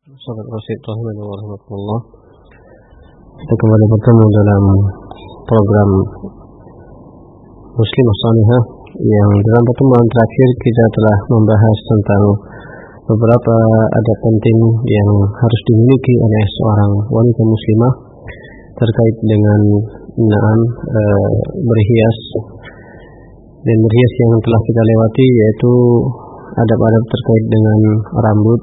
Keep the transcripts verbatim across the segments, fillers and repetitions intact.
Sahabat Rasulullah warahmatullah. Kita kembali bertemu dalam program Muslim Salihah yang dalam pertemuan terakhir kita telah membahas tentang beberapa adab penting yang harus dimiliki oleh seorang wanita muslimah terkait dengan naam e, berhias dan berhias yang telah kita lewati, yaitu adab-adab terkait dengan rambut,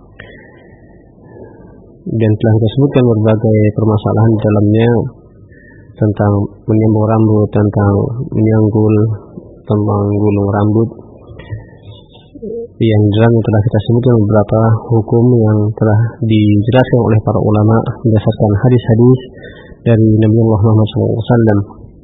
dan telah kita sebutkan berbagai permasalahan di dalamnya tentang menyambung rambut, tentang menyanggul, tentang gulung rambut, yang dalam telah kita sebutkan beberapa hukum yang telah dijelaskan oleh para ulama berdasarkan hadis-hadis dari Nabi Muhammad shallallahu alaihi wasallam.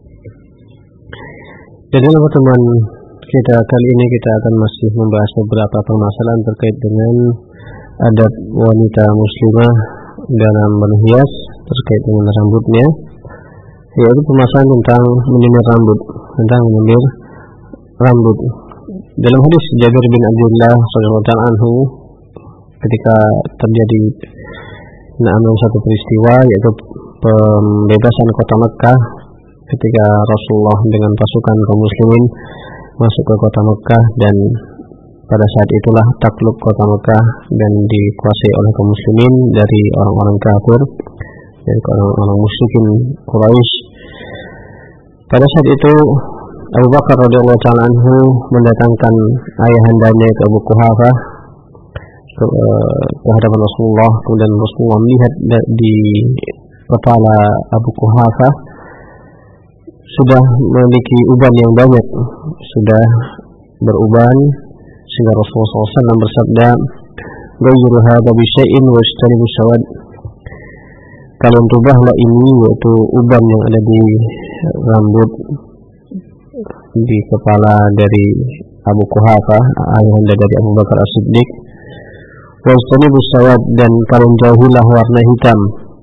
Dan dalam pertemuan kita kali ini kita akan masih membahas beberapa permasalahan terkait dengan adab wanita muslimah dalam berhias terkait dengan rambutnya, yaitu permasalahan tentang menyemir rambut, tentang menyemir rambut. Dalam hadis Jabir bin Abdullah radhiyallahu anhu, ketika terjadi naam satu peristiwa, yaitu pembebasan kota Mekah, ketika Rasulullah dengan pasukan kaum muslimin masuk ke kota Mekah, dan pada saat itulah takluk kota Mekah dan dikuasai oleh kaum muslimin dari orang-orang kafir, dari orang-orang musyrikin Quraisy. Pada saat itu Abu Bakar radhiyallahu ta'ala anhu mendatangkan ayahandanya ke Abu Quhafah ke, ke hadapan Rasulullah. Kemudian Rasulullah melihat di kepala Abu Quhafah sudah memiliki uban yang banyak, sudah beruban, sehingga Rasulullah shallallahu alaihi wasallam bersabda, "Ghayyiru hadza bi syai'in wajtanibu sawad." Kalian rubahlah ini, yaitu uban yang ada di rambut, di kepala dari Abu Quhafah, ayahanda dari Abu Bakar As-Siddiq. Wajtanibu sawad, dan kalian jauhilah warna hitam.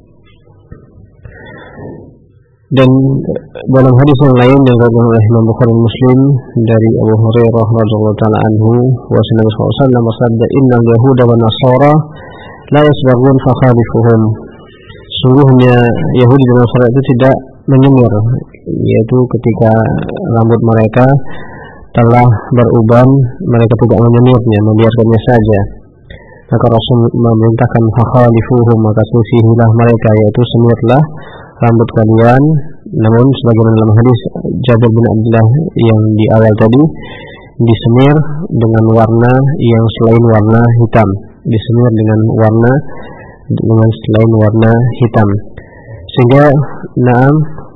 Dan dalam hadis yang lain yang diriwayatkan oleh Imam Bukhari dan Muslim dari Abu Hurairah radhiyallahu ta'ala anhu, wa sallallahu alaihi wasallam bersabda, "Innal yahuda wan nasara la yasbagun fakhalifuhum." Sungguhnya Yahudi dan Nasara itu tidak menyemir, yaitu ketika rambut mereka telah beruban, mereka tidak menyemirnya, membiarkannya saja. Maka Rasul memerintahkan fakhalifuhum, maka selisihilah mereka, yaitu semirlah rambut kalian. Namun sebagaimana dalam hadis Jabir bin Abdullah yang di awal tadi, disemir dengan warna yang selain warna hitam, disemir dengan warna dengan selain warna hitam, sehingga naam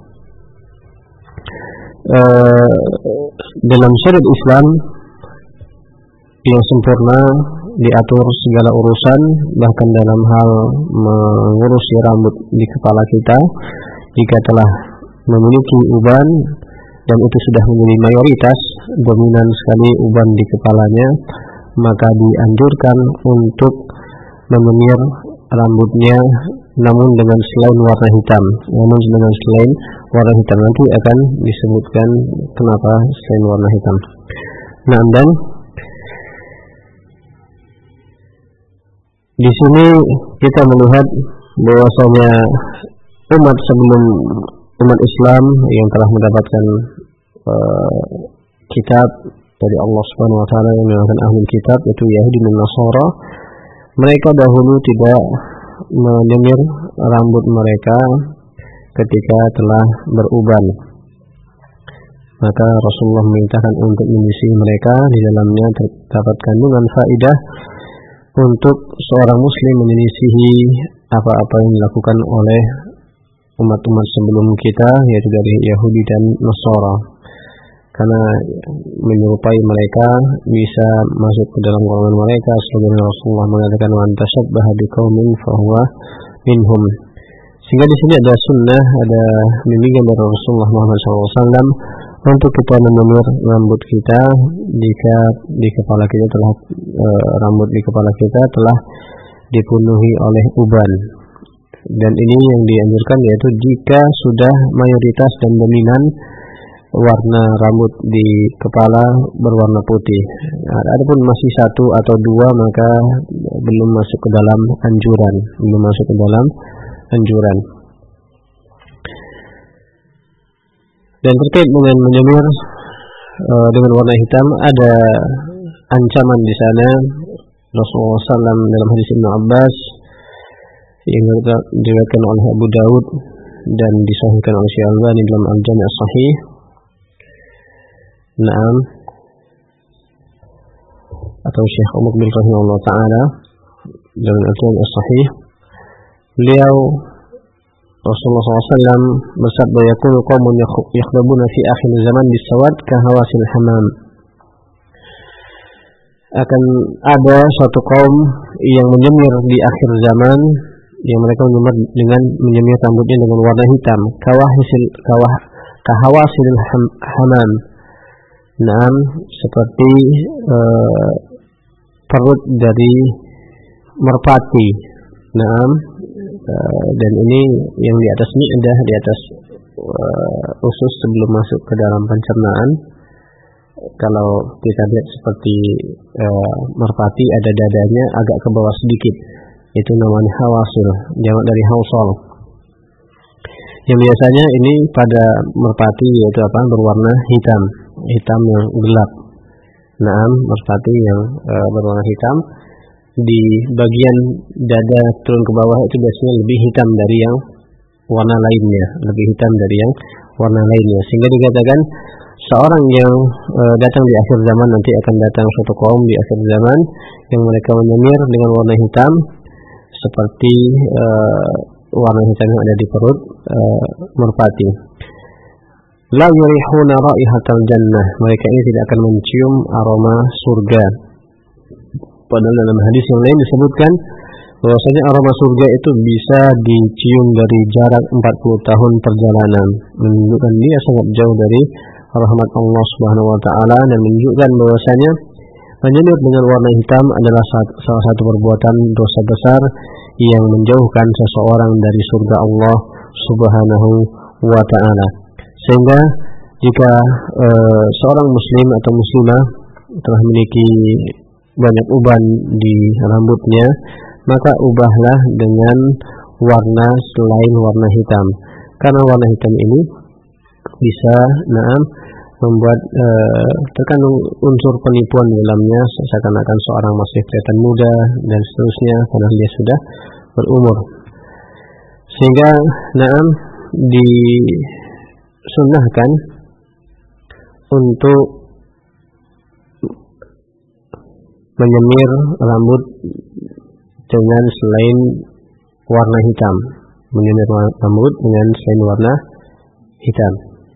e, dalam syariat Islam yang sempurna diatur segala urusan, bahkan dalam hal mengurusi rambut di kepala kita. Jika telah memiliki uban dan itu sudah menjadi mayoritas, dominan sekali uban di kepalanya, maka dianjurkan untuk menyemir rambutnya, namun dengan selain warna hitam. Namun dengan selain warna hitam, nanti akan disebutkan kenapa selain warna hitam. Nah, dan di sini kita melihat bahwasanya umat sebelum umat Islam yang telah mendapatkan uh, kitab dari Allah Subhanahu wa taala, yang merupakan ahli kitab, yaitu Yahudi dan Nasara, mereka dahulu tidak menyemir rambut mereka ketika telah beruban. Maka Rasulullah memerintahkan untuk menyisir mereka. Di dalamnya terdapat kandungan faidah untuk seorang muslim menyelisihi apa-apa yang dilakukan oleh umat-umat sebelum kita, yaitu dari Yahudi dan Nasara, karena menyerupai mereka bisa masuk ke dalam golongan mereka, sebagaimana Rasulullah mengatakan, "Man tashabbaha biqaumin fahuwa minhum." Sehingga di sini ada sunnah, ada bimbingan dari Rasulullah Muhammad shallallahu alaihi wasallam untuk kita menyemir rambut kita jika di kepala kita telah e, rambut di kepala kita telah dipenuhi oleh uban. Dan ini yang dianjurkan, yaitu jika sudah mayoritas dan dominan warna rambut di kepala berwarna putih. Nah, adapun masih satu atau dua maka belum masuk ke dalam anjuran, belum masuk ke dalam anjuran. Dan terkait dengan menyemir uh, dengan warna hitam, ada ancaman di sana. Rasulullah shallallahu alaihi wasallam dalam hadis Ibnu Abbas yang diriwayatkan oleh Abu Daud dan disahihkan oleh Syekh Al-Albani dalam Al-Jami' As-Sahih. Naam, atau Syekh Muqbil rahimahullah taala dalam Al-Jami' As-Sahih, beliau Rasulullah shallallahu alaihi wasallam bersabda, "Yaqulu qaumun yakhdabuna fi akhir zaman bisawad ka hawasil hamam." Akan ada suatu kaum yang menyemir di akhir zaman, yang mereka menyemir dengan menyemir rambutnya dengan warna hitam, kawahisil kawah kahawasil hamam. Naam, seperti uh, perut dari merpati. Naam, uh, dan ini yang di atas ini ada di atas uh, usus sebelum masuk ke dalam pencernaan. Kalau kita lihat seperti uh, merpati, ada dadanya agak ke bawah sedikit, itu namanya hawasil, jamak dari hausal. Yang biasanya ini pada merpati yaitu apa? Berwarna hitam, hitam yang gelap. Naam, merpati yang uh, berwarna hitam, di bagian dada turun ke bawah itu biasanya lebih hitam dari yang warna lainnya, lebih hitam dari yang warna lainnya. Sehingga dikatakan seorang yang uh, datang di akhir zaman, nanti akan datang suatu kaum di akhir zaman yang mereka menyemir dengan warna hitam seperti uh, warna hitam yang ada di perut uh, merpati. La yurihuna raihatal jannah, mereka ini tidak akan mencium aroma surga. Padahal dalam hadis yang lain disebutkan bahwasanya aroma surga itu bisa dicium dari jarak empat puluh tahun perjalanan, menunjukkan dia sangat jauh dari rahmat Allah Subhanahu wa taala, dan menunjukkan bahwasanya menyemir dengan warna hitam adalah salah satu perbuatan dosa besar yang menjauhkan seseorang dari surga Allah Subhanahu wa taala. Sehingga jika e, seorang muslim atau muslimah telah memiliki banyak uban di rambutnya, maka ubahlah dengan warna selain warna hitam, karena warna hitam ini bisa naam membuat e, terkandung unsur penipuan di dalamnya, seakan-akan seorang masih kelihatan muda dan seterusnya karena dia sudah berumur. Sehingga naam disunnahkan untuk menyemir rambut dengan selain warna hitam, menyemir rambut dengan selain warna hitam.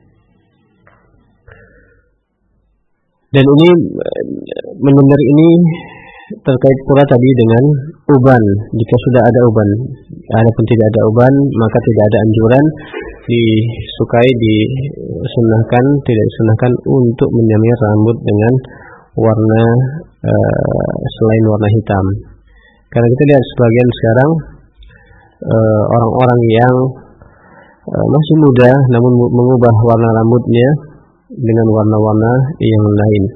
Dan ini menyemir ini terkait pula tadi dengan uban. Jika sudah ada uban, adapun tidak ada uban, maka tidak ada anjuran, disukai, disunahkan, tidak disunahkan untuk menyemir rambut dengan warna uh, selain warna hitam. Karena kita lihat sebagian sekarang uh, orang-orang yang uh, masih muda namun mengubah warna rambutnya dengan warna-warna yang lain.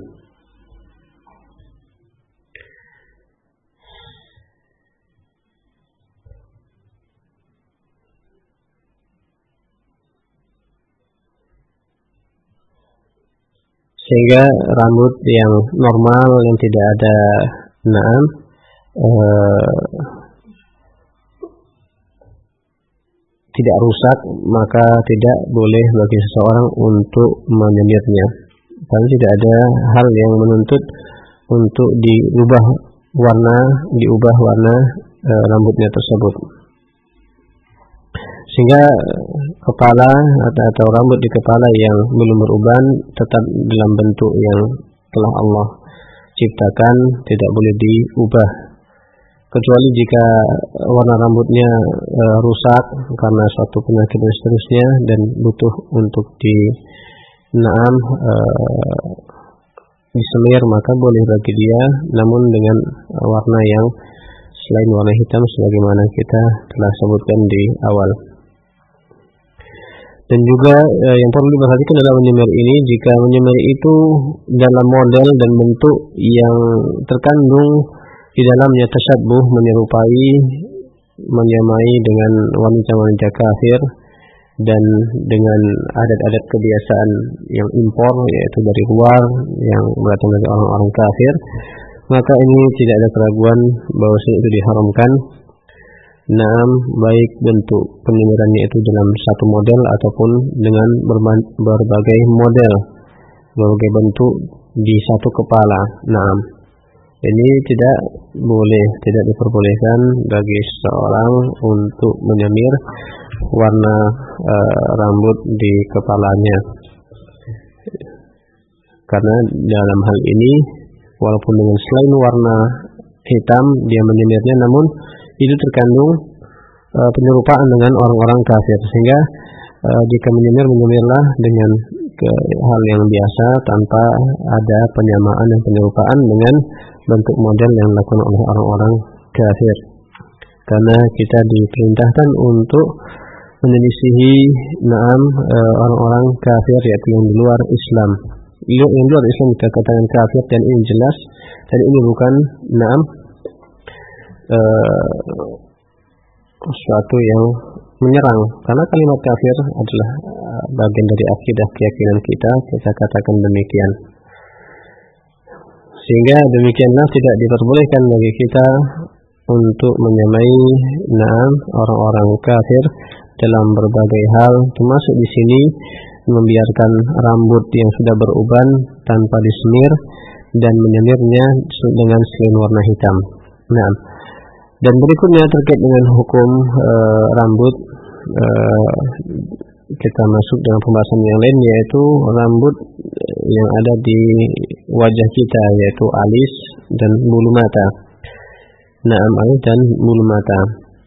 Sehingga rambut yang normal yang tidak ada naam eh, tidak rusak, maka tidak boleh bagi seseorang untuk menyemirnya. Karena tidak ada hal yang menuntut untuk diubah warna, diubah warna e, rambutnya tersebut. Sehingga kepala atau, atau rambut di kepala yang belum beruban tetap dalam bentuk yang telah Allah ciptakan, tidak boleh diubah. Kecuali jika warna rambutnya e, rusak karena suatu penyakit dan seterusnya dan butuh untuk di naam e, disemir, maka boleh bagi dia, namun dengan warna yang selain warna hitam sebagaimana kita telah sebutkan di awal. Dan juga eh, yang perlu diperhatikan dalam menyemir ini, jika menyemir itu dalam model dan bentuk yang terkandung di dalamnya tasyabuh, menyerupai, menyamai dengan wanita-wanita kafir dan dengan adat-adat kebiasaan yang impor, yaitu dari luar yang datang dari orang-orang kafir, maka ini tidak ada keraguan bahwa itu diharamkan. Naam, baik bentuk penyemirannya itu dalam satu model ataupun dengan berbagai model, berbagai bentuk di satu kepala. Naam, ini tidak boleh, tidak diperbolehkan bagi seseorang untuk menyemir warna e, rambut di kepalanya, karena dalam hal ini walaupun dengan selain warna hitam dia menyemirnya, namun itu terkandung e, penyerupaan dengan orang-orang kafir, sehingga e, jika menyemir, menyemirlah dengan ke hal yang biasa tanpa ada penyamaan dan penyerupaan dengan bentuk model yang dilakukan oleh orang-orang kafir, karena kita diperintahkan untuk menyelisihi naam e, orang-orang kafir, yaitu yang di luar Islam. Yang di luar Islam kita katakan kafir, dan ini jelas, dan ini bukan naam e, sesuatu yang menyerang, karena kalimat kafir adalah bagian dari akidah keyakinan kita, kita katakan demikian. Sehingga demikianlah tidak diperbolehkan bagi kita untuk menyamai naam orang-orang kafir dalam berbagai hal, termasuk di sini membiarkan rambut yang sudah beruban tanpa disemir dan menyemirnya dengan selain warna hitam. Nah, dan berikutnya terkait dengan hukum e, rambut, e, kita masuk dengan pembahasan yang lain, yaitu rambut yang ada di wajah kita, yaitu alis dan bulu mata. Naam, alis dan bulu mata.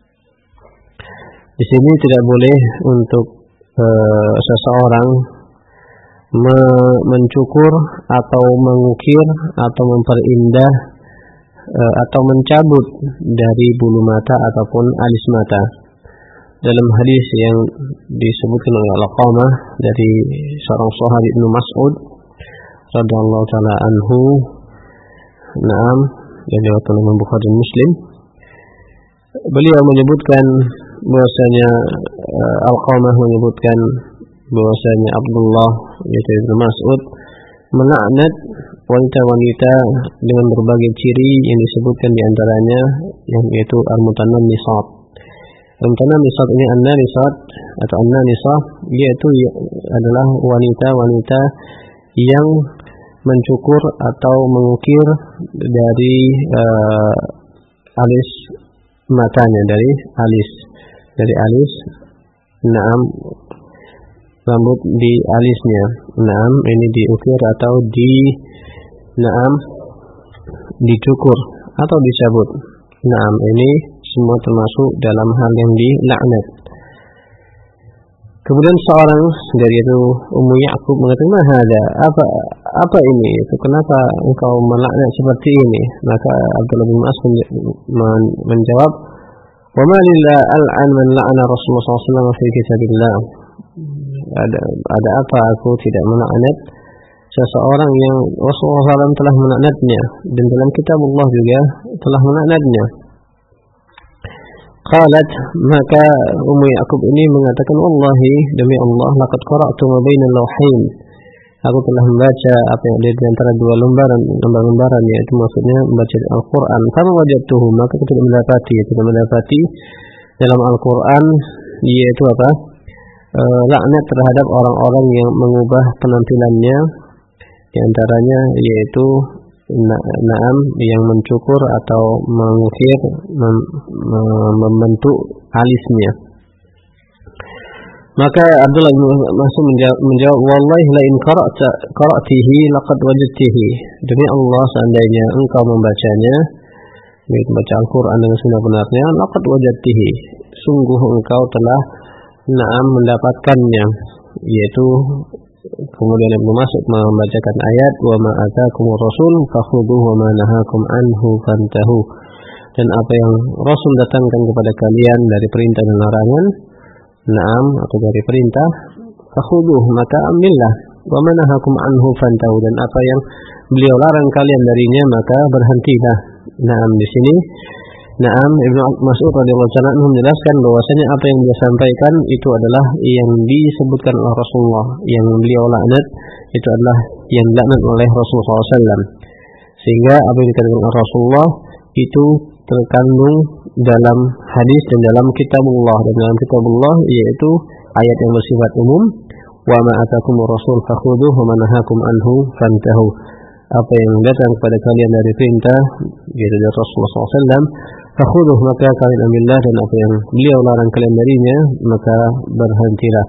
Di sini tidak boleh untuk e, seseorang me mencukur atau mengukir atau memperindah e, atau mencabut dari bulu mata ataupun alis mata. Dalam hadis yang disebutkan oleh Al-Qamah dari seorang sahabat Ibnu Mas'ud radhiyallahu taala anhu, naam, yang diriwayatkan oleh Bukhari dan Muslim, beliau menyebutkan bahwasanya uh, Al-Qamah menyebutkan bahwasanya Abdullah yaitu Ibnu Mas'ud melaknat wanita-wanita dengan berbagai ciri yang disebutkan di antaranya yang yaitu al-mutanammisat. Al-mutanammisat ini an-nanisat atau an-nanisah, yaitu adalah wanita-wanita yang mencukur atau mengukir dari uh, alis matanya, dari alis dari alis naam, rambut di alisnya, naam, ini diukir atau di naam dicukur atau dicabut. Naam, ini semua termasuk dalam hal yang dilaknat. Kemudian seorang dari itu Ummu Ya'qub mengatakan, "Mahada, apa apa ini? Itu kenapa engkau melaknat seperti ini?" Maka Abdullah bin Mas'ud menjawab, "Wa ma lillah al'an man la'ana Rasulullah sallallahu alaihi wasallam fi kitabillah." Ada ada apa aku tidak melaknat seseorang yang Rasulullah sallallahu alaihi wasallam telah melaknatnya, dan dalam kitab Allah juga telah melaknatnya. Qalat, maka Ummu Ya'qub ini mengatakan, "Wallahi, demi Allah, laqad qara'tu ma baina al-lawhain." Aku telah membaca apa yang ada di antara dua lembaran, lembar-lembaran, yaitu maksudnya membaca Al-Qur'an. Fama wajadtuhu, maka aku tidak mendapati, tidak mendapati dalam Al-Qur'an yaitu apa? E, laknat terhadap orang-orang yang mengubah penampilannya, di antaranya yaitu Na- naam yang mencukur atau mengukir, mem- mem- membentuk alisnya. Maka Abdullah bin Mas'ud menjawab, "Wallahi la in qara'ta qara'tihi laqad wajadtihi." Demi Allah, seandainya engkau membacanya, membaca Al-Qur'an dengan sebenar-benarnya, laqad wajadtihi, sungguh engkau telah naam mendapatkannya, yaitu kemudian Ibnu Mas'ud membacakan ayat, "Wa ma ataakumur rasul fakhudhuhu wa ma nahakum anhu fantahu." Dan apa yang Rasul datangkan kepada kalian dari perintah dan larangan, naam, atau dari perintah, fakhuduh, maka ambillah. Wa manahakum anhu fantahu, dan apa yang beliau larang kalian darinya maka berhentilah. Naam, di sini Naam Ibnu Mas'ud radhiyallahu anhu menjelaskan bahwasanya apa yang dia sampaikan itu adalah yang disebutkan oleh Rasulullah, yang beliau laknat itu adalah yang dilaknat oleh Rasulullah shallallahu alaihi wasallam. Sehingga apa yang dikatakan oleh Rasulullah itu terkandung dalam hadis dan dalam kitabullah, dan dalam kitabullah yaitu ayat yang bersifat umum, wa ma atakumur rasul fakhudhuhu wa ma nahakum anhu fantahu. Apa yang datang kepada kalian dari perintah yaitu dari Rasulullah shallallahu alaihi wasallam, fakhudhuh, maka kalian ambillah, dan apa yang beliau larang kalian darinya maka berhentilah.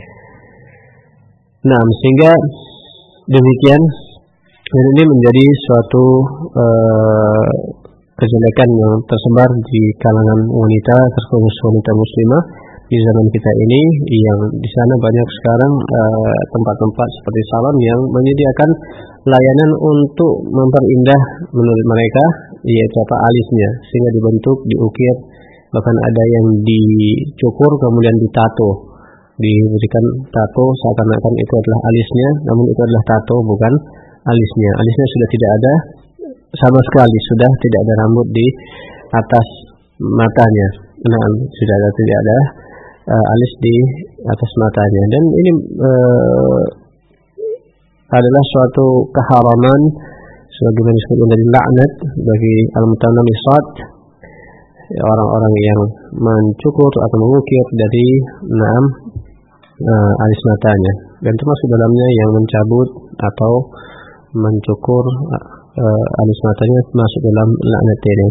Nah, sehingga demikian, dan ini menjadi suatu uh, kejelekan yang tersebar di kalangan wanita, terkhusus wanita muslimah di zaman kita ini, yang di sana banyak sekarang uh, tempat-tempat seperti salon yang menyediakan layanan untuk memperindah menurut mereka yaitu apa alisnya, sehingga dibentuk, diukir, bahkan ada yang dicukur kemudian ditato, diberikan tato seakan-akan itu adalah alisnya, namun itu adalah tato, bukan alisnya. Alisnya sudah tidak ada sama sekali, sudah tidak ada rambut di atas matanya. Nah, sudah ada tidak ada uh, alis di atas matanya, dan ini uh, adalah suatu keharaman sebagaimana disebutkan dari laknat bagi al-mutanammisat, orang-orang yang mencukur atau mengukir dari enam uh, alis matanya, dan termasuk dalamnya yang mencabut atau mencukur uh, alis matanya masuk dalam laknat ini.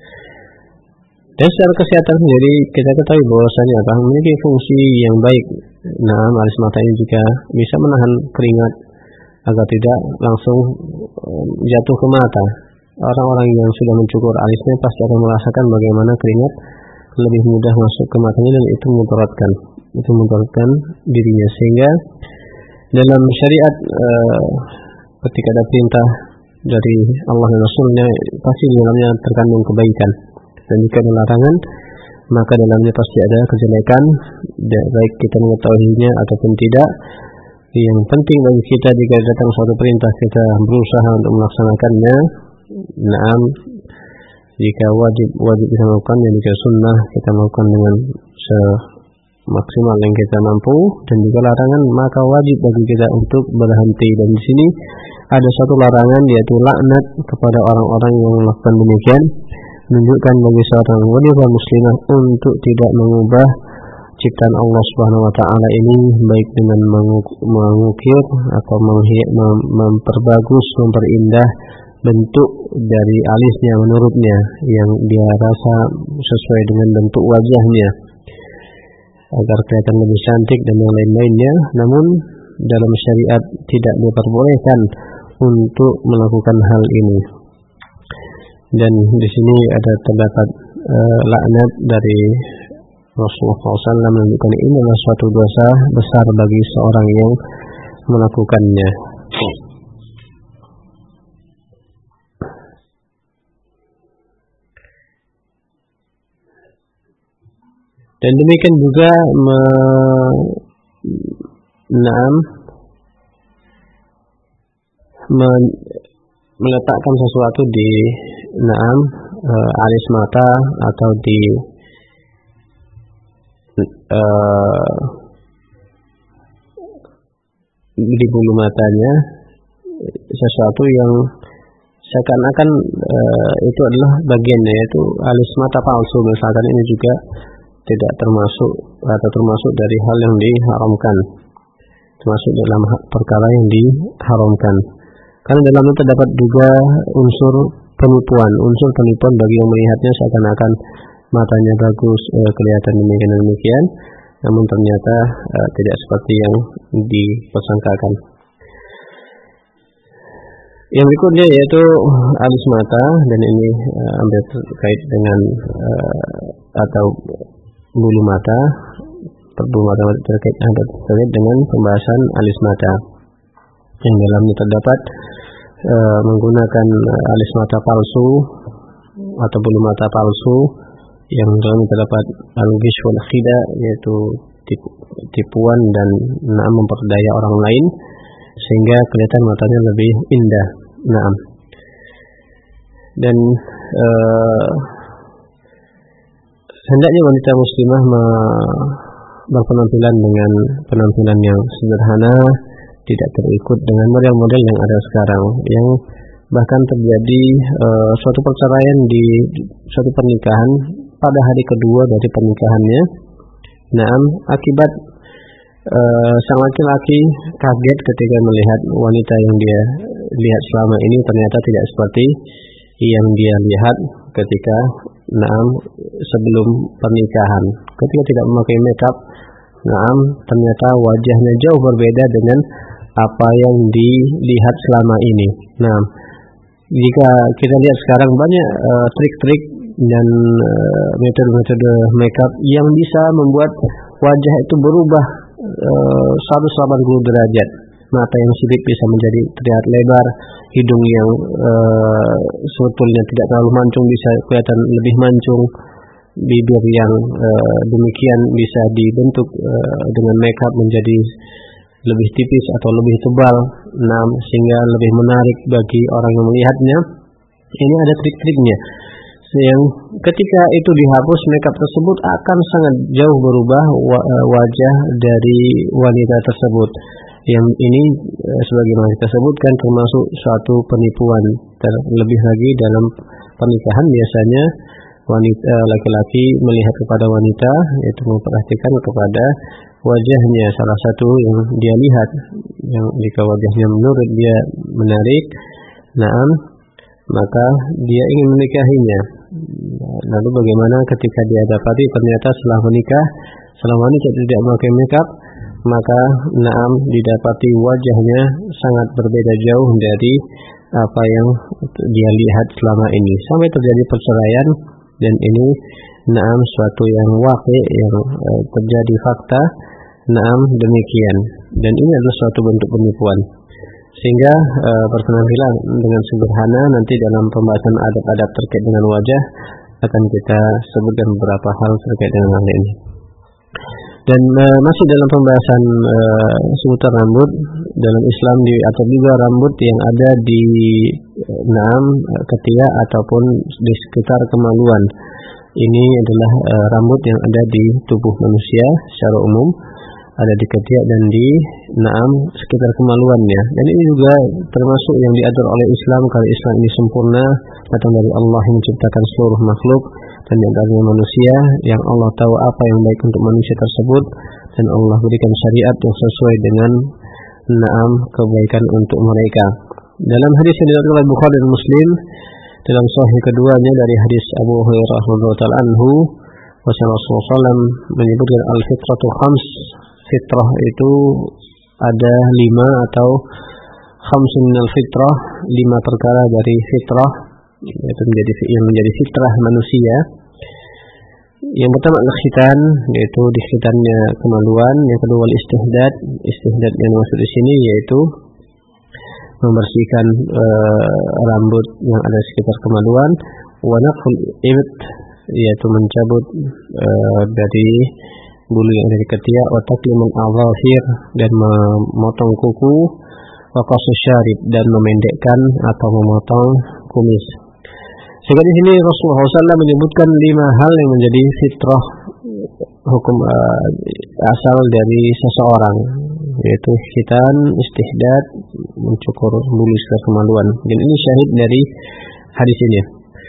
Dan secara kesehatan sendiri kita ketahui bahwasanya apa memiliki fungsi yang baik. Nah, alis mata ini juga bisa menahan keringat agar tidak langsung um, jatuh ke mata. Orang-orang yang sudah mencukur alisnya pasti akan merasakan bagaimana keringat lebih mudah masuk ke matanya, dan itu mudaratkan, itu mudaratkan dirinya. Sehingga dalam syariat uh, ketika ada perintah dari Allah dan Rasulnya, pasti di dalamnya terkandung kebaikan, dan jika ada larangan maka dalamnya pasti ada kejelekan, baik kita mengetahuinya ataupun tidak. Yang penting bagi kita jika datang suatu perintah kita berusaha untuk melaksanakannya. Naam, jika wajib wajib kita melakukannya, jika sunnah kita melakukan dengan semaksimal yang kita mampu, dan jika larangan maka wajib bagi kita untuk berhenti. Dan di sini ada satu larangan, yaitu laknat kepada orang-orang yang melakukan demikian, menunjukkan bagi seorang wanita muslimah untuk tidak mengubah ciptaan Allah Subhanahu wa taala ini, baik dengan mengukir atau memperbagus, memperindah bentuk dari alisnya menurutnya yang dia rasa sesuai dengan bentuk wajahnya agar kelihatan lebih cantik dan yang lain-lainnya. Namun dalam syariat tidak diperbolehkan untuk melakukan hal ini. Dan di sini ada terdapat uh, laknat dari Rasulullah shallallahu alaihi wasallam, menunjukkan ini adalah suatu dosa besar bagi seorang yang melakukannya. Dan demikian juga me, naam, me, meletakkan sesuatu di naam e, alis mata atau di e, di bulu matanya sesuatu yang seakan-akan e, itu adalah bagiannya, yaitu alis mata palsu misalkan. Ini juga tidak termasuk atau termasuk dari hal yang diharamkan, termasuk dalam perkara yang diharamkan, karena dalam itu terdapat juga unsur penipuan, unsur penipuan bagi yang melihatnya seakan-akan matanya bagus, eh, kelihatan demikian demikian, namun ternyata eh, tidak seperti yang dipersangkakan. Yang berikutnya yaitu alis mata, dan ini eh, ambil terkait dengan eh, atau bulu mata, bulu mata terkait terkait dengan pembahasan alis mata, yang dalamnya terdapat e, menggunakan alis mata palsu atau bulu mata palsu, yang dalamnya terdapat al-ghish wal khida, yaitu tipu, tipuan dan naam memperdaya orang lain sehingga kelihatan matanya lebih indah. Naam. Dan uh, hendaknya wanita muslimah me- berpenampilan dengan penampilan yang sederhana, tidak terikut dengan model-model yang ada sekarang, yang bahkan terjadi uh, suatu perceraian di suatu pernikahan pada hari kedua dari pernikahannya. Naam, akibat uh, sang laki-laki kaget ketika melihat wanita yang dia lihat selama ini ternyata tidak seperti yang dia lihat ketika naam sebelum pernikahan. Ketika tidak memakai makeup, naam ternyata wajahnya jauh berbeda dengan apa yang dilihat selama ini. Nah, jika kita lihat sekarang banyak uh, trik-trik dan uh, metode-metode makeup yang bisa membuat wajah itu berubah uh, seratus delapan puluh derajat. Mata yang sipit bisa menjadi terlihat lebar, hidung yang uh, sebetulnya tidak terlalu mancung bisa kelihatan lebih mancung, bibir yang uh, demikian bisa dibentuk uh, dengan makeup menjadi lebih tipis atau lebih tebal, nah, sehingga lebih menarik bagi orang yang melihatnya. Ini ada trik-triknya yang ketika itu dihapus, makeup tersebut akan sangat jauh berubah wajah dari wanita tersebut. Yang ini sebagaimana kita sebutkan termasuk suatu penipuan. Terlebih lagi dalam pernikahan biasanya wanita laki-laki melihat kepada wanita, yaitu memperhatikan kepada wajahnya salah satu yang dia lihat, yang jika wajahnya menurut dia menarik, naam, maka dia ingin menikahinya. Lalu bagaimana ketika dia dapati ternyata setelah menikah, setelah wanita tidak memakai makeup, maka naam didapati wajahnya sangat berbeda jauh dari apa yang dia lihat selama ini, sampai terjadi perceraian. Dan ini naam suatu yang waqi', yang e, terjadi fakta, naam demikian. Dan ini adalah suatu bentuk penipuan. Sehingga e, berpenampilan dengan sederhana, nanti dalam pembahasan adab-adab terkait dengan wajah akan kita sebutkan beberapa hal terkait dengan hal ini. Dan e, masih dalam pembahasan e, seputar rambut, dalam Islam diatur juga rambut yang ada di e, naam ketiak ataupun di sekitar kemaluan. Ini adalah e, rambut yang ada di tubuh manusia secara umum, ada di ketiak dan di naam sekitar kemaluannya. Dan ini juga termasuk yang diatur oleh Islam, kalau Islam ini sempurna, datang dari Allah yang menciptakan seluruh makhluk dan di antaranya manusia, yang Allah tahu apa yang baik untuk manusia tersebut, dan Allah berikan syariat yang sesuai dengan naam kebaikan untuk mereka. Dalam hadis yang diriwayatkan oleh Bukhari dan Muslim dalam sahih keduanya dari hadis Abu Hurairah radhiyallahu ta'ala anhu, Rasulullah sallallahu alaihi wasallam menyebutkan al-fitratu khams. Fitrah itu ada lima atau khamsun minal fitrah, lima perkara dari fitrah, yaitu menjadi yang menjadi fitrah manusia. Yang pertama adalah khitan, yaitu di khitannya kemaluan. Yang kedua istihdad. Istihdad yang maksud di sini yaitu membersihkan e, rambut yang ada di sekitar kemaluan. Wa naqful ibt, yaitu mencabut e, dari bulu yang dari ketiak. Wa taqlimul adhafir, dan memotong kuku. Wa qasus syarib, dan memendekkan atau memotong kumis. Sehingga di sini Rasulullah shallallahu alaihi wasallam menyebutkan lima hal yang menjadi fitrah hukum uh, asal dari seseorang, yaitu khitan, istihdad, mencukur bulu sekitar kemaluan. Dan ini syahid dari hadis ini.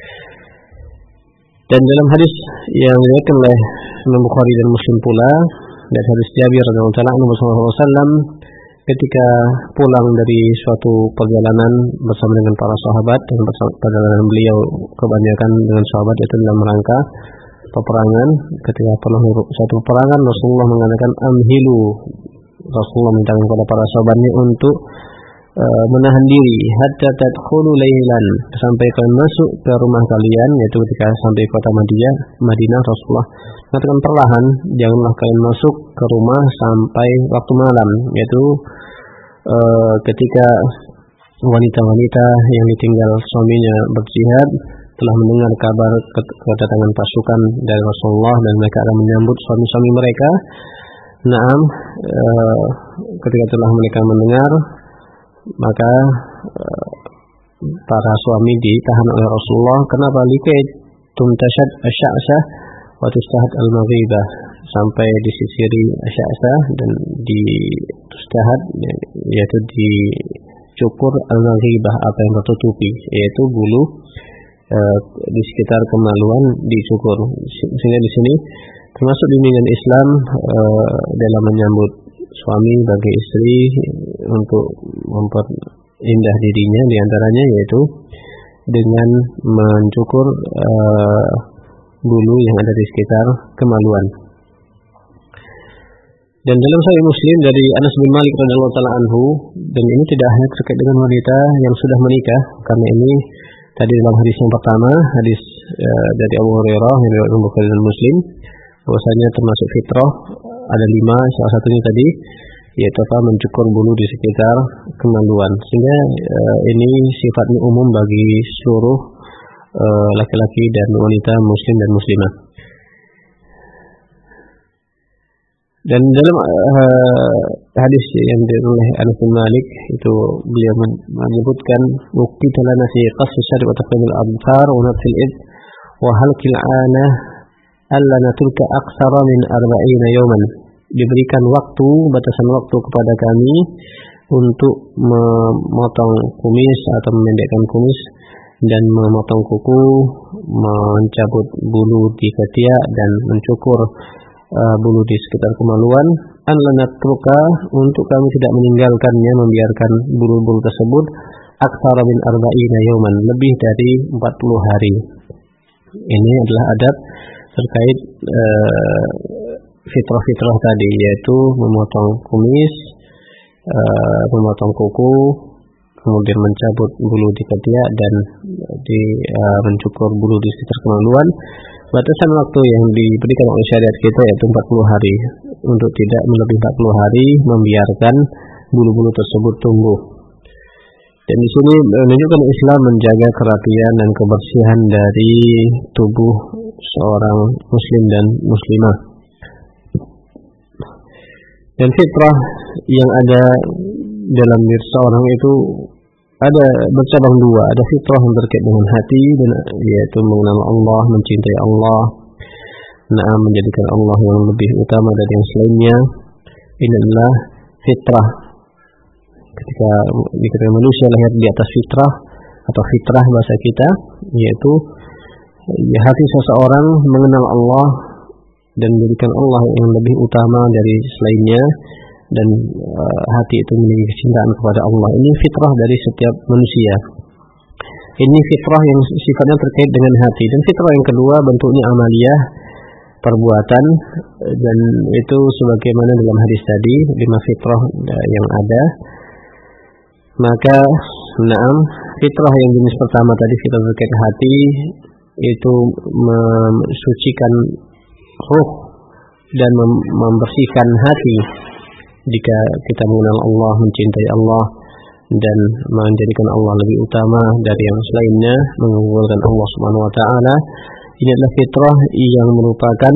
Dan dalam hadis yang diriwayatkan oleh Imam Bukhari dan Muslim pula, dari hadis Jabir radhiyallahu ta'ala anhu, Rasulullah shallallahu alaihi wasallam ketika pulang dari suatu perjalanan bersama dengan para sahabat, dan perjalanan beliau kebanyakan dengan sahabat itu dalam rangka peperangan. Ketika pernah suatu peperangan, Rasulullah mengatakan amhilu. Rasulullah minta kepada para sahabatnya untuk uh, menahan diri hatta tadkhulu lailan, sampai kalian masuk ke rumah kalian, yaitu ketika sampai kota Madinah. Madinah Rasulullah mengatakan perlahan, janganlah kalian masuk ke rumah sampai waktu malam, yaitu uh, ketika wanita-wanita yang ditinggal suaminya berjihad telah mendengar kabar kedatangan pasukan dari Rasulullah dan mereka akan menyambut suami-suami mereka, Naam, uh, ketika telah mereka mendengar, maka uh, para suami ditahan oleh Rasulullah. Kenapa? Likai tumtashad asy'asah wa tustahad al-maghibah, sampai disisiri asy'asah dan ditustahad, yaitu dicukur al-maghibah, apa yang tertutupi, yaitu bulu uh, di sekitar kemaluan dicukur. Sehingga di sini termasuk bimbingan Islam uh, dalam menyambut suami bagi istri untuk memperindah dirinya, diantaranya yaitu dengan mencukur uh, bulu yang ada di sekitar kemaluan. Dan dalam Sahih Muslim dari Anas bin Malik radhiyallahu taala anhu, dan ini tidak hanya terkait dengan wanita yang sudah menikah, karena ini tadi dalam hadis yang pertama, hadis uh, dari Abu Hurairah yang diriwayatkan Bukhari dan Muslim, bahwasanya termasuk fitrah ada lima, salah satunya tadi yaitu apa, mencukur bulu di sekitar kemaluan. Sehingga uh, ini sifatnya umum bagi seluruh uh, laki-laki dan wanita muslim dan muslimah. Dan dalam uh, hadis yang diriwayatkan oleh Anas bin Malik itu beliau menyebutkan bukti lana fi qas syar'i wa taqlimil abfar wa nafsil id wa halqil anah alla natulka aktsara min arba'ina yawman. Diberikan waktu, batasan waktu kepada kami untuk memotong kumis atau memendekkan kumis dan memotong kuku, mencabut bulu di ketiak dan mencukur uh, bulu di sekitar kemaluan. Alla natulka, untuk kami tidak meninggalkannya, membiarkan bulu-bulu tersebut aktsara min arba'ina yawman, lebih dari empat puluh hari. Ini adalah adab terkait uh, fitrah-fitrah tadi, yaitu memotong kumis, uh, memotong kuku, kemudian mencabut bulu di ketiak dan di uh, mencukur bulu di sekitar kemaluan. Batasan waktu yang diberikan oleh syariat kita yaitu empat puluh hari, untuk tidak melebihi empat puluh hari membiarkan bulu-bulu tersebut tumbuh. Dan di sini menunjukkan Islam menjaga kerapian dan kebersihan dari tubuh seorang muslim dan muslimah. Dan fitrah yang ada dalam diri seorang itu ada bercabang dua. Ada fitrah yang terkait dengan hati, dan yaitu mengenal Allah, mencintai Allah, nah menjadikan Allah yang lebih utama dari yang selainnya. Ini adalah fitrah. Ketika ketika manusia lahir di atas fitrah atau fitrah bahasa kita, yaitu ya, hati seseorang mengenal Allah dan menjadikan Allah yang lebih utama dari selainnya, dan uh, hati itu memiliki kecintaan kepada Allah. Ini fitrah dari setiap manusia. Ini fitrah yang sifatnya terkait dengan hati. Dan fitrah yang kedua bentuknya amaliyah, perbuatan, dan itu sebagaimana dalam hadis tadi, lima fitrah yang ada. Maka naam, fitrah yang jenis pertama tadi, fitrah terkait hati, itu mensucikan ruh dan mem- membersihkan hati. Jika kita mengenal Allah, mencintai Allah, dan menjadikan Allah lebih utama dari yang selainnya, mengunggulkan Allah Subhanahu wa taala, ini adalah fitrah yang merupakan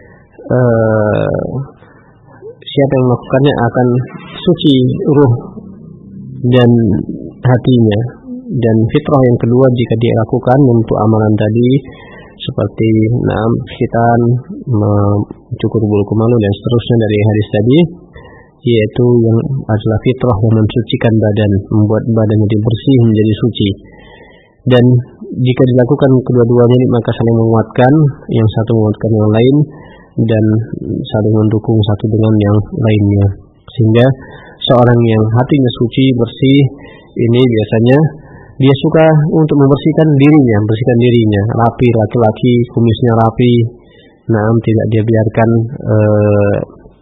uh, siapa yang melakukannya akan suci ruh dan hatinya. Dan fitrah yang kedua, jika dia lakukan untuk amalan tadi seperti naam khitan, mencukur bulu kemalu dan seterusnya dari hadis tadi, yaitu yang adalah fitrah yang mensucikan badan, membuat badannya bersih menjadi suci. Dan jika dilakukan kedua-duanya maka saling menguatkan, yang satu menguatkan yang lain dan saling mendukung satu dengan yang lainnya. Sehingga seorang yang hatinya suci, bersih, ini biasanya dia suka untuk membersihkan dirinya, membersihkan dirinya, rapi, laki-laki kumisnya rapi, naam tidak dia biarkan eh,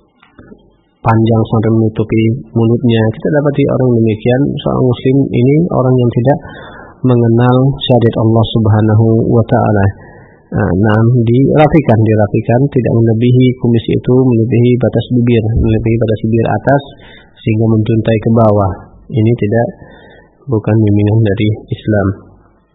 panjang sampai menutupi mulutnya. Kita dapati orang demikian, seorang muslim ini orang yang tidak mengenal syariat Allah Subhanahu wa taala. Nah, dirapikan, dirapikan, tidak melebihi kumis itu, melebihi batas bibir, melebihi batas bibir atas sehingga menjuntai ke bawah. Ini tidak, bukan bimbingan dari Islam.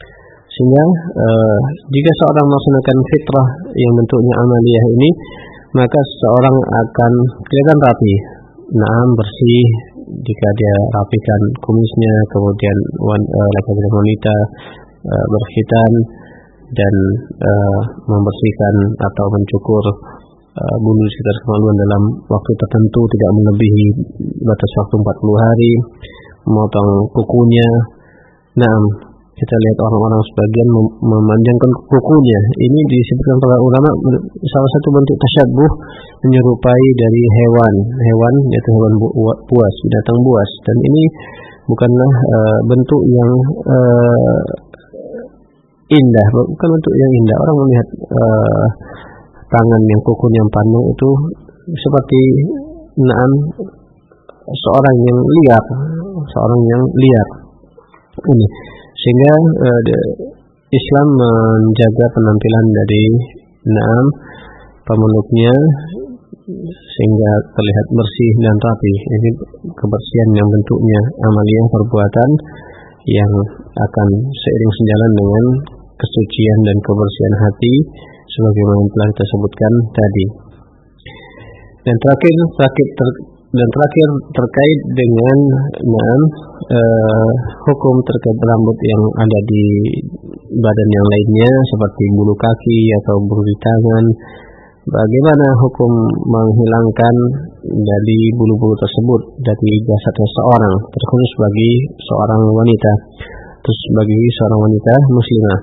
Sehingga eh, jika seorang melaksanakan fitrah yang bentuknya amaliyah ini, maka seseorang akan kelihatan rapi, naam, bersih jika dia rapikan kumisnya, kemudian laki-laki dan wanita uh, berkhitan dan uh, membersihkan atau mencukur uh, bulu di sekitar kemaluan dalam waktu tertentu, tidak melebihi batas waktu empat puluh hari, memotong kukunya. Naam, kita lihat orang-orang sebagian mem- memanjangkan kukunya. Ini disebutkan para ulama salah satu bentuk tasyabuh, menyerupai dari hewan, hewan yaitu hewan bu- buas, binatang buas. Dan ini bukanlah uh, bentuk yang uh, indah, bukan bentuk yang indah. Orang melihat uh, tangan yang kukunya yang panjang itu seperti naam seorang yang liar, seorang yang liar. Ini sehingga uh, Islam menjaga penampilan dari naam pemeluknya sehingga terlihat bersih dan rapi. Ini kebersihan yang bentuknya amaliyah, perbuatan yang akan seiring sejalan dengan kesucian dan kebersihan hati sebagaimana telah kita sebutkan tadi. Dan terakhir terakhir ter, dan terakhir terkait dengan naam uh, hukum terkait rambut yang ada di badan yang lainnya seperti bulu kaki atau bulu di tangan. Bagaimana hukum menghilangkan dari bulu-bulu tersebut dari jasad seseorang, terkhusus bagi seorang wanita, terus bagi seorang wanita muslimah.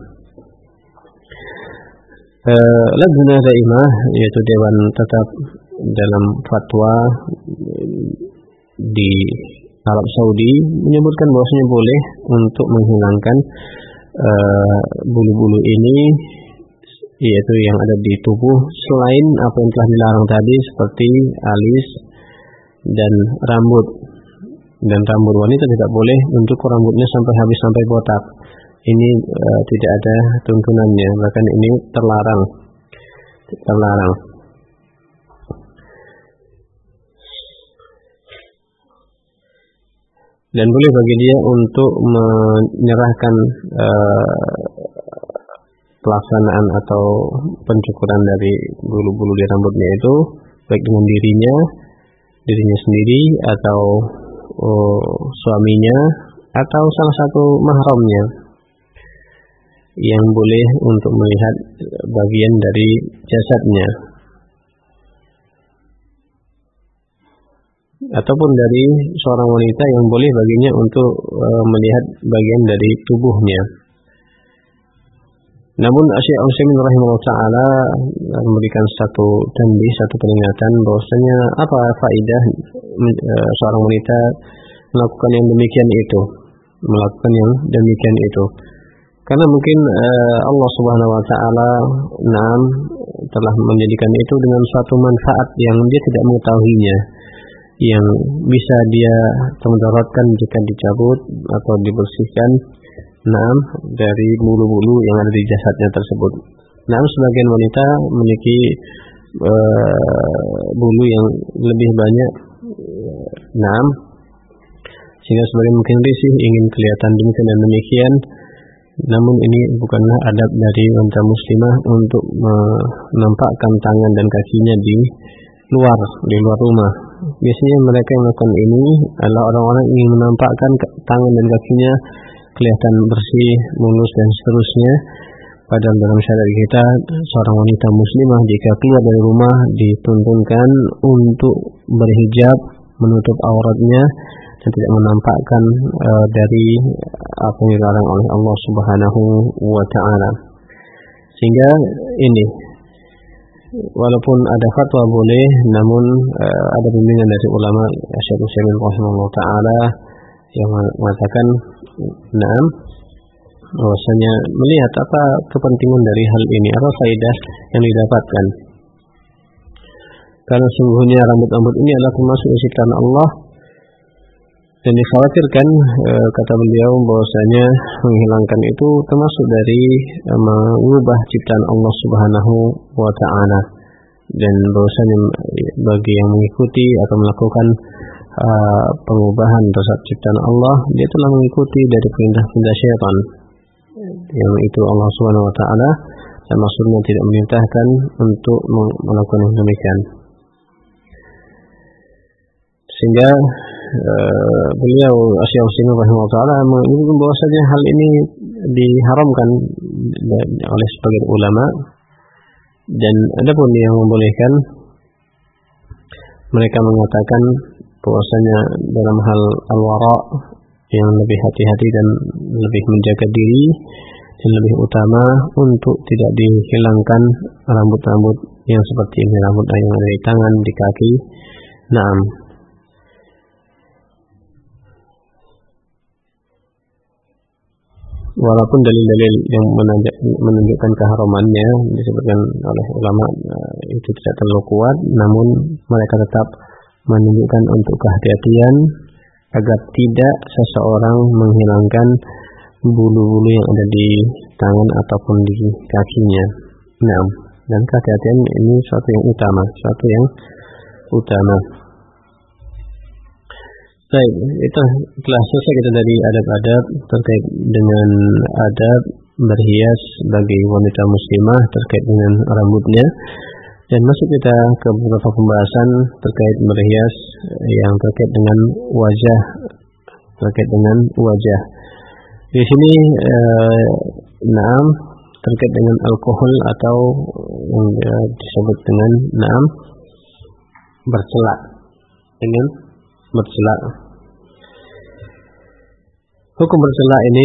Uh, Lajnah Daimah, yaitu Dewan Tetap dalam fatwa di Arab Saudi, menyebutkan bahwasanya boleh untuk menghilangkan uh, bulu-bulu ini, yaitu yang ada di tubuh selain apa yang telah dilarang tadi seperti alis dan rambut. Dan rambut wanita tidak boleh untuk rambutnya sampai habis, sampai botak. Ini uh, tidak ada tuntunannya, bahkan ini terlarang. Terlarang. Dan boleh bagi dia untuk menyerahkan uh, pelaksanaan atau pencukuran dari bulu-bulu di rambutnya itu baik dengan dirinya, dirinya sendiri atau uh, suaminya atau salah satu mahramnya yang boleh untuk melihat bagian dari jasadnya, ataupun dari seorang wanita yang boleh baginya untuk uh, melihat bagian dari tubuhnya. Namun Syekh Al-Utsaimin rahimahullah taala memberikan satu tanbih, satu peringatan bahwasanya apa faedah uh, seorang wanita melakukan yang demikian itu, melakukan yang demikian itu. Karena mungkin uh, Allah Subhanahu wa taala naam telah menjadikan itu dengan suatu manfaat yang dia tidak mengetahuinya, yang bisa dia mudaratkan jika dicabut atau dibersihkan naam dari bulu-bulu yang ada di jasadnya tersebut. Naam sebagian wanita memiliki uh, bulu yang lebih banyak naam, sehingga sebagian mungkin risih ingin kelihatan demikian dan demikian. Namun ini bukanlah adab dari wanita muslimah untuk menampakkan tangan dan kakinya di luar, di luar rumah. Biasanya mereka yang melakukan ini adalah orang-orang yang ingin menampakkan tangan dan kakinya kelihatan bersih, mulus dan seterusnya. Padahal dalam syariat kita, seorang wanita muslimah jika keluar dari rumah dituntunkan untuk berhijab, menutup auratnya dan tidak menampakkan uh, dari apa yang dilarang oleh Allah Subhanahu wa taala. Sehingga ini walaupun ada fatwa boleh, namun uh, ada bimbingan dari ulama Syekh Utsaimin rahimahullah taala yang mengatakan naam bahwasanya melihat apa kepentingan dari hal ini, apa faedah yang didapatkan. Karena sungguhnya rambut-rambut ini adalah termasuk ciptaan Allah dan dikhawatirkan e, kata beliau bahwasanya menghilangkan itu termasuk dari e, mengubah ciptaan Allah Subhanahu wa taala, dan bahwasanya bagi yang mengikuti atau melakukan e, pengubahan terhadap ciptaan Allah, dia telah mengikuti dari perintah-perintah syaitan, yang itu Allah Subhanahu wa taala dan maksudnya tidak memerintahkan untuk melakukan demikian. Sehingga uh, beliau Asy-Syaikh Utsaimin rahimahullah taala menyebutkan bahwasanya hal ini diharamkan oleh sebagian ulama, dan adapun yang membolehkan, mereka mengatakan bahwasanya dalam hal al-wara yang lebih hati-hati dan lebih menjaga diri dan lebih utama untuk tidak dihilangkan rambut-rambut yang seperti ini, rambut yang ada di tangan, di kaki. Naam. Walaupun dalil-dalil yang menunjukkan keharamannya disebutkan oleh ulama itu tidak terlalu kuat, namun mereka tetap menunjukkan untuk kehati-hatian agar tidak seseorang menghilangkan bulu-bulu yang ada di tangan ataupun di kakinya. Nah, dan kehati-hatian ini suatu yang utama, suatu yang utama. Baik, itu telah selesai kita dari adab-adab terkait dengan adab berhias bagi wanita muslimah terkait dengan rambutnya, dan masuk kita ke beberapa pembahasan terkait berhias yang terkait dengan wajah, terkait dengan wajah. Di sini eh, naam terkait dengan alkohol atau yang disebut dengan naam bercelak, dengan bercelak. Hukum bercelak ini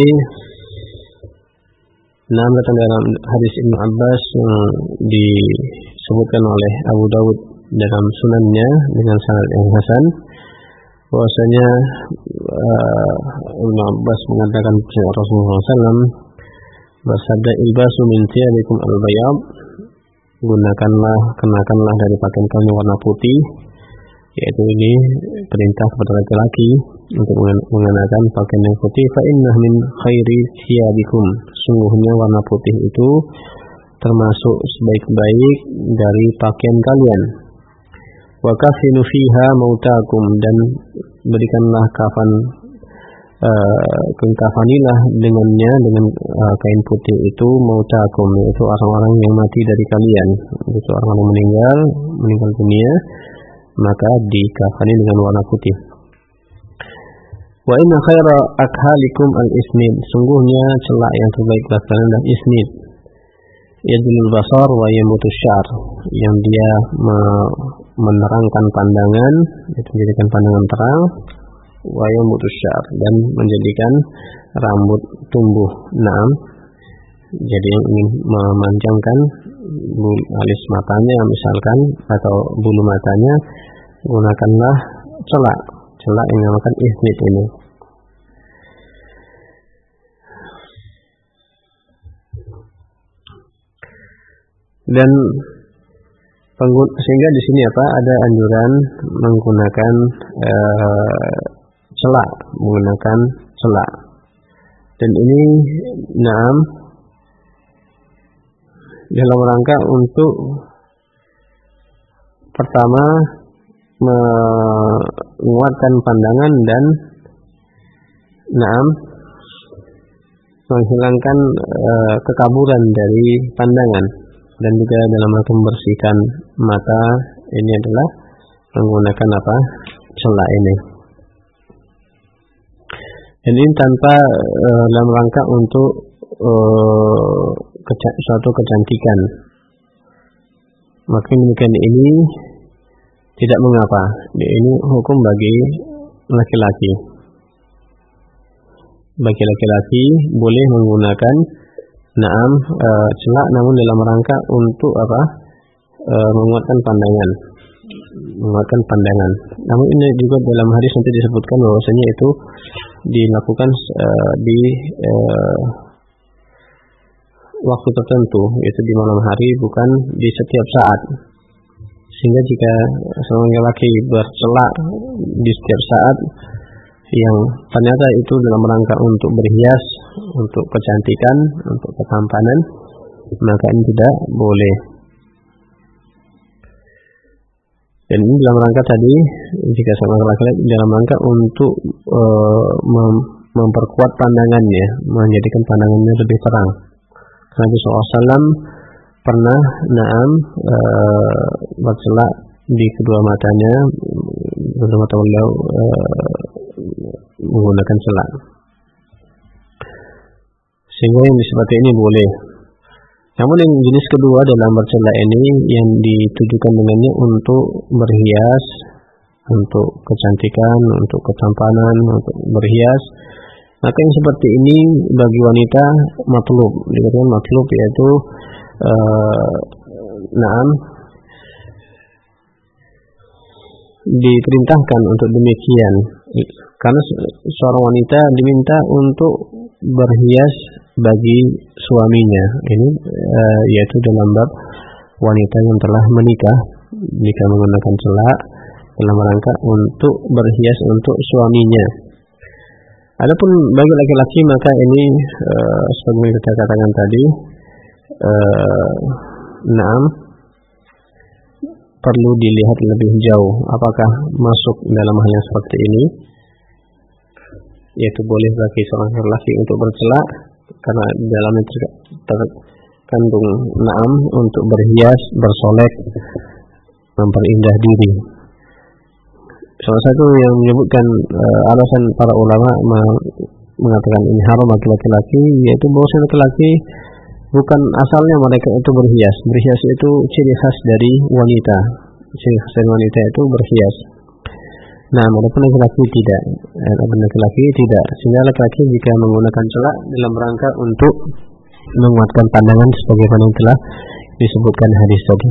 naam datang dalam hadis Ibnu Abbas yang disebutkan oleh Abu Dawud dalam sunannya dengan sanad yang hasan, bahwasanya uh, Ibnu Abbas mengatakan kepada Rasulullah shallallahu alaihi wasallam bersabda, ilbasu min thiyabikum al-bayad, gunakanlah, kenakanlah dari pakaian kamu warna putih, yaitu ini perintah kepada laki-laki untuk mengenakan pakaian yang putih. Fa inna min khairi thiyabikum, sungguhnya warna putih itu termasuk sebaik-baik dari pakaian kalian. Wa kafinu fiha mautakum, dan berikanlah kafan, uh, kafanilah dengannya, dengan uh, kain putih itu mautakum, yaitu orang-orang yang mati dari kalian, itu orang yang meninggal meninggal dunia, maka dikafani dengan warna putih. Wa inna khaira akhalikum al-isnid, sungguhnya celak yang terbaik bagi kalian adalah isnid. Yadul basar wa yamutu syar, yang dia me- menerangkan pandangan, itu menjadikan pandangan terang, wa yamutu syar, dan menjadikan rambut tumbuh. Naam, jadi yang ingin memanjangkan bulu alis matanya misalkan, atau bulu matanya, gunakanlah celak, celak yang dinamakan isnid ini. Dan penggun- sehingga di sini apa, ada anjuran menggunakan uh, celak, menggunakan celak. Dan ini naam dalam rangka untuk pertama menguatkan pandangan dan naam menghilangkan uh, kekaburan dari pandangan, dan juga dalam rangka membersihkan mata, ini adalah menggunakan apa, celak ini. Dan ini tanpa uh, dalam rangka untuk uh, keca- suatu kecantikan, maka demikian ini tidak mengapa. Ini hukum bagi laki-laki. Bagi laki-laki boleh menggunakan naam e, celak, namun dalam rangka untuk apa, e, menguatkan pandangan, menguatkan pandangan. Namun ini juga dalam hadis nanti disebutkan bahwasanya itu dilakukan e, di e, waktu tertentu, yaitu di malam hari, bukan di setiap saat. Sehingga jika seorang laki bercelak di setiap saat yang ternyata itu dalam rangka untuk berhias, untuk kecantikan, untuk ketampanan, maka ini tidak boleh. Dan ini dalam rangka tadi, jika seorang laki-laki dalam rangka untuk e, mem- memperkuat pandangannya, menjadikan pandangannya lebih terang. Nabi shallallahu alaihi wasallam pernah naam e, bercelak di kedua matanya kedua mata beliau e, menggunakan celak, sehingga yang seperti ini boleh. Namun yang jenis kedua dalam bercelak ini yang ditujukan dengannya untuk berhias, untuk kecantikan, untuk ketampanan, untuk berhias, maka yang seperti ini bagi wanita matlub, dikatakan matlub yaitu uh, naam diperintahkan untuk demikian, karena seorang wanita diminta untuk berhias bagi suaminya. Ini uh, yaitu dalam bab wanita yang telah menikah, jika menggunakan celak dalam rangka untuk berhias untuk suaminya. Adapun bagi laki-laki maka ini uh, seperti kita katakan tadi, uh, naam perlu dilihat lebih jauh apakah masuk dalam hal yang seperti ini, yaitu boleh bagi seorang laki untuk bercelak karena dalamnya terkandung naam untuk berhias, bersolek, memperindah diri. Salah satu yang menyebutkan uh, alasan para ulama mengatakan ini haram bagi laki-laki, yaitu bahwa laki-laki bukan asalnya mereka itu berhias. Berhias itu ciri khas dari wanita. Ciri khas dari wanita itu berhias. Nah, adapun laki-laki tidak. Adapun laki-laki tidak. Sehingga laki-laki jika menggunakan celak dalam rangka untuk menguatkan pandangan sebagaimana yang telah disebutkan hadis tadi.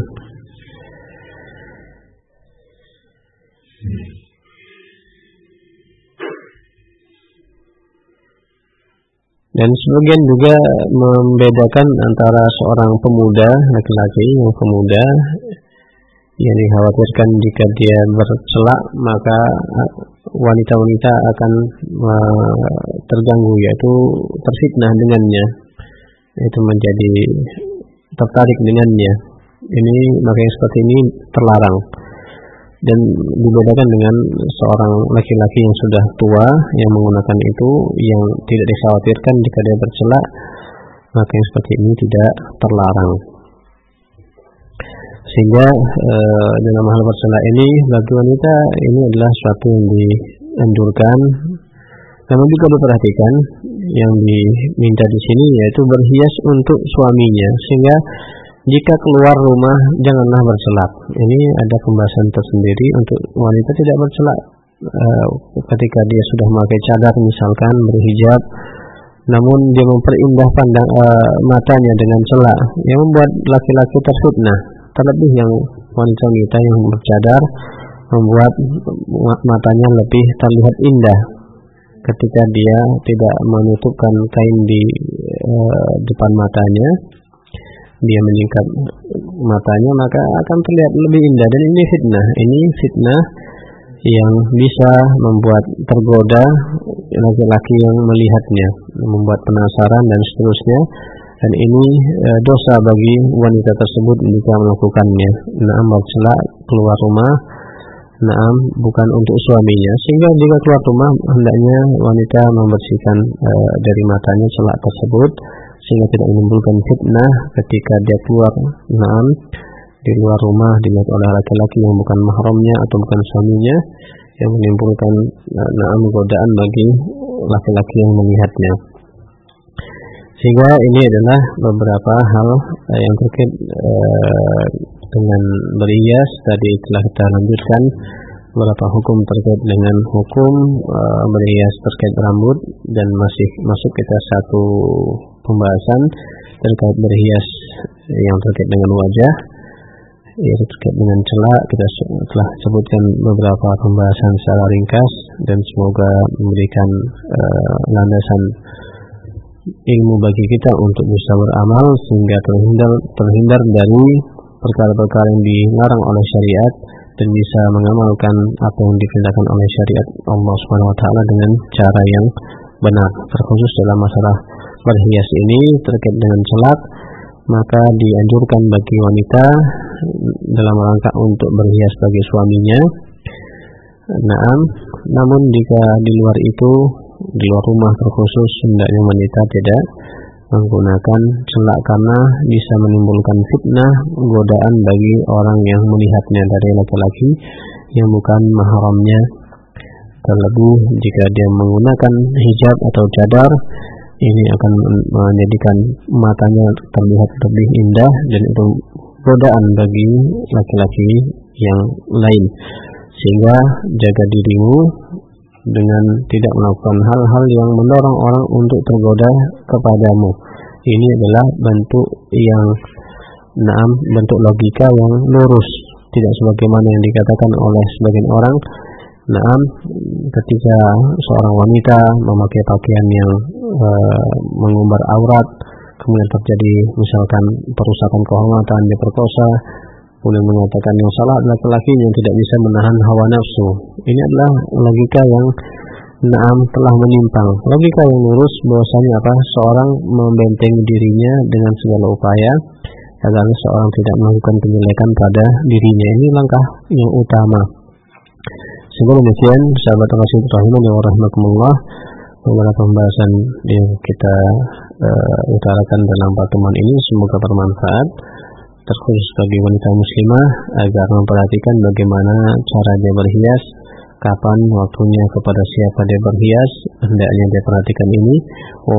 Dan sebagian juga membedakan antara seorang pemuda laki-laki yang pemuda yang dikhawatirkan jika dia bercelak maka wanita-wanita akan terganggu, yaitu terfitnah dengannya, yaitu menjadi tertarik dengannya. Ini maka yang seperti ini terlarang. Dan dibedakan dengan seorang laki-laki yang sudah tua yang menggunakan itu, yang tidak dikhawatirkan jika dia bercelak, maka yang seperti ini tidak terlarang. Sehingga e, dalam hal bercelak ini bagi wanita ini adalah suatu yang dianjurkan. Namun juga diperhatikan yang diminta di sini yaitu berhias untuk suaminya, sehingga jika keluar rumah janganlah bercelak. Ini ada pembahasan tersendiri untuk wanita tidak bercelak uh, ketika dia sudah memakai cadar misalkan, berhijab, namun dia memperindah pandang uh, matanya dengan celak yang membuat laki-laki terfitnah. Terlebih yang wanita-wanita yang bercadar membuat matanya lebih terlihat indah ketika dia tidak menutupkan kain di uh, depan matanya. Dia menyingkap matanya maka akan terlihat lebih indah, dan ini fitnah. Ini fitnah yang bisa membuat tergoda laki-laki yang melihatnya, membuat penasaran dan seterusnya. Dan ini e, dosa bagi wanita tersebut jika melakukannya. Naam bercelak keluar rumah, naam bukan untuk suaminya, sehingga jika keluar rumah hendaknya wanita membersihkan e, dari matanya celak tersebut, sehingga tidak menimbulkan fitnah ketika dia keluar naam di luar rumah dilihat oleh laki-laki yang bukan mahramnya atau bukan suaminya, yang menimbulkan naam godaan bagi laki-laki yang melihatnya. Sehingga ini adalah beberapa hal uh, yang terkait uh, dengan berhias. Tadi telah kita lanjutkan beberapa hukum terkait dengan hukum uh, berhias terkait rambut, dan masih masuk kita satu pembahasan terkait berhias yang terkait dengan wajah, yaitu terkait dengan celak. Kita telah sebutkan beberapa pembahasan secara ringkas, dan semoga memberikan uh, landasan ilmu bagi kita untuk bisa beramal sehingga terhindar terhindar dari perkara-perkara yang dilarang oleh syariat, dan bisa mengamalkan apa yang diperintahkan oleh syariat Allah Subhanahu wa taala dengan cara yang benar. Terkhusus dalam masalah berhias ini terkait dengan celak, maka dianjurkan bagi wanita dalam rangka untuk berhias bagi suaminya. Naam, namun jika di luar itu, di luar rumah terkhusus, hendaknya wanita tidak menggunakan celak karena bisa menimbulkan fitnah, godaan bagi orang yang melihatnya dari laki-laki yang bukan mahramnya. Terlebih jika dia menggunakan hijab atau cadar, ini akan menjadikan matanya terlihat lebih indah dan itu godaan bagi laki-laki yang lain. Sehingga jaga dirimu dengan tidak melakukan hal-hal yang mendorong orang untuk tergoda kepadamu. Ini adalah bentuk yang naam, bentuk logika yang lurus, tidak sebagaimana yang dikatakan oleh sebagian orang. Naam, ketika seorang wanita memakai pakaian yang e, mengumbar aurat, kemudian terjadi misalkan perusakan kehormatan, diperkosa, kemudian mengatakan yang salah adalah laki-laki yang tidak bisa menahan hawa nafsu. Ini adalah logika yang naam telah menyimpang. Logika yang lurus bahwasanya apa? Seorang membentengi dirinya dengan segala upaya agar seorang tidak melakukan kejelekan pada dirinya. Ini langkah yang utama. Sehingga demikian, sahabat Rasul rahimani wa rahmatullah, beberapa pembahasan yang kita uh, utarakan dalam pertemuan ini semoga bermanfaat, terkhusus bagi wanita muslimah agar memperhatikan bagaimana cara dia berhias, kapan waktunya, kepada siapa dia berhias, hendaknya dia perhatikan ini.